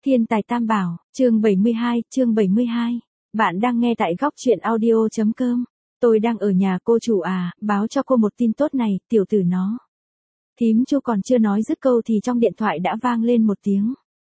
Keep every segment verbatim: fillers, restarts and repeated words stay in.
Thiên tài tam bảo, chương bảy mươi hai, chương bảy mươi hai. Bạn đang nghe tại góc truyện audio.com. Tôi đang ở nhà cô chủ à, báo cho cô một tin tốt này, tiểu tử nó. Thím Chu còn chưa nói dứt câu thì trong điện thoại đã vang lên một tiếng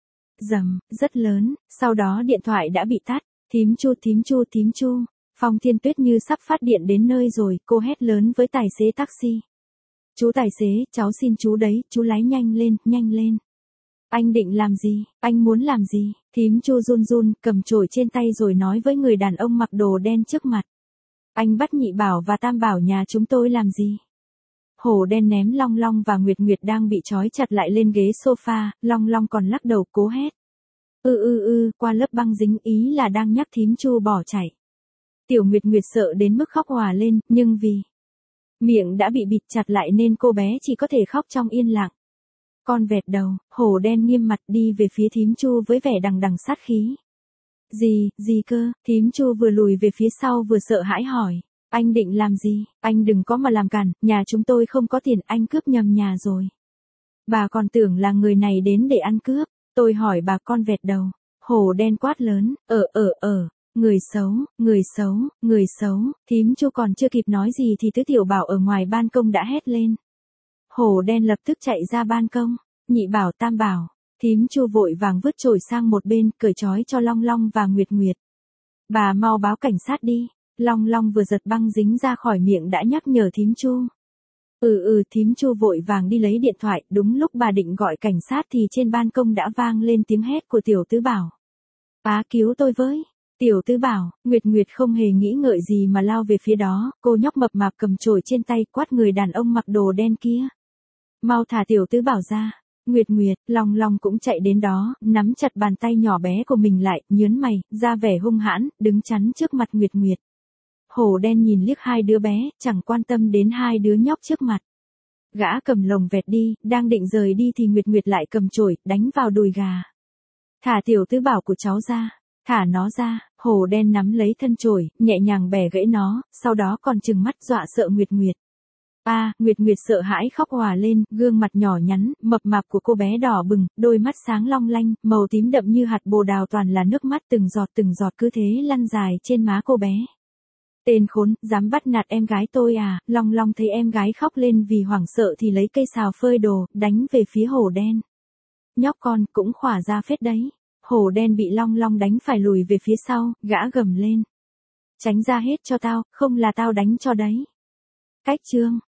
rầm, rất lớn, sau đó điện thoại đã bị tắt. Thím Chu, thím Chu, thím Chu. Phong Thiên Tuyết như sắp phát điện đến nơi rồi, cô hét lớn với tài xế taxi. Chú tài xế, cháu xin chú đấy, chú lái nhanh lên, nhanh lên. Anh định làm gì, anh muốn làm gì? Thím Chu run run, cầm chổi trên tay rồi nói với người đàn ông mặc đồ đen trước mặt. Anh bắt Nhị Bảo và Tam Bảo nhà chúng tôi làm gì? Hổ đen ném Long Long và Nguyệt Nguyệt đang bị trói chặt lại lên ghế sofa, Long Long còn lắc đầu cố hét. Ư ư ư, qua lớp băng dính, ý là đang nhắc thím Chu bỏ chạy. Tiểu Nguyệt Nguyệt sợ đến mức khóc òa lên, nhưng vì miệng đã bị bịt chặt lại nên cô bé chỉ có thể khóc trong yên lặng. Con vẹt đầu, hổ đen nghiêm mặt đi về phía thím Chu với vẻ đằng đằng sát khí. Gì, gì cơ? Thím Chu vừa lùi về phía sau vừa sợ hãi hỏi. Anh định làm gì? Anh đừng có mà làm cản, nhà chúng tôi không có tiền, anh cướp nhầm nhà rồi. Bà còn tưởng là người này đến để ăn cướp. Tôi hỏi bà, con vẹt đầu. Hổ đen quát lớn, ở ở ở. Người xấu, người xấu, người xấu. Thím Chu còn chưa kịp nói gì thì Tứ Tiểu Bảo ở ngoài ban công đã hét lên. Hổ đen lập tức chạy ra ban công. Nhị Bảo, Tam Bảo. Thím Chu vội vàng vứt chổi sang một bên, cởi trói cho Long Long và Nguyệt Nguyệt. Bà mau báo cảnh sát đi. Long Long vừa giật băng dính ra khỏi miệng đã nhắc nhở thím Chu. Ừ ừ, thím Chu vội vàng đi lấy điện thoại. Đúng lúc bà định gọi cảnh sát thì trên ban công đã vang lên tiếng hét của Tiểu Tứ Bảo. Bá cứu tôi với. Tiểu Tứ Bảo, Nguyệt Nguyệt không hề nghĩ ngợi gì mà lao về phía đó, cô nhóc mập mạp cầm chổi trên tay quát người đàn ông mặc đồ đen kia. Mau thả Tiểu Tứ Bảo ra. Nguyệt Nguyệt, Long Long cũng chạy đến đó, nắm chặt bàn tay nhỏ bé của mình lại, nhớn mày, ra vẻ hung hãn, đứng chắn trước mặt Nguyệt Nguyệt. Hổ đen nhìn liếc hai đứa bé, chẳng quan tâm đến hai đứa nhóc trước mặt. Gã cầm lồng vẹt đi, đang định rời đi thì Nguyệt Nguyệt lại cầm chổi, đánh vào đùi gà. Thả Tiểu Tứ Bảo của cháu ra. Thả nó ra. Hổ đen nắm lấy thân chổi, nhẹ nhàng bẻ gãy nó, sau đó còn trừng mắt dọa sợ Nguyệt Nguyệt. A, à, Nguyệt Nguyệt sợ hãi khóc òa lên, gương mặt nhỏ nhắn, mập mạp của cô bé đỏ bừng, đôi mắt sáng long lanh, màu tím đậm như hạt bồ đào, toàn là nước mắt từng giọt từng giọt cứ thế lăn dài trên má cô bé. Tên khốn, dám bắt nạt em gái tôi à? Long Long thấy em gái khóc lên vì hoảng sợ thì lấy cây xào phơi đồ, đánh về phía hổ đen. Nhóc con, cũng khỏa ra phết đấy. Hổ đen bị Long Long đánh phải lùi về phía sau, gã gầm lên. Tránh ra hết cho tao, không là tao đánh cho đấy. Cách chương.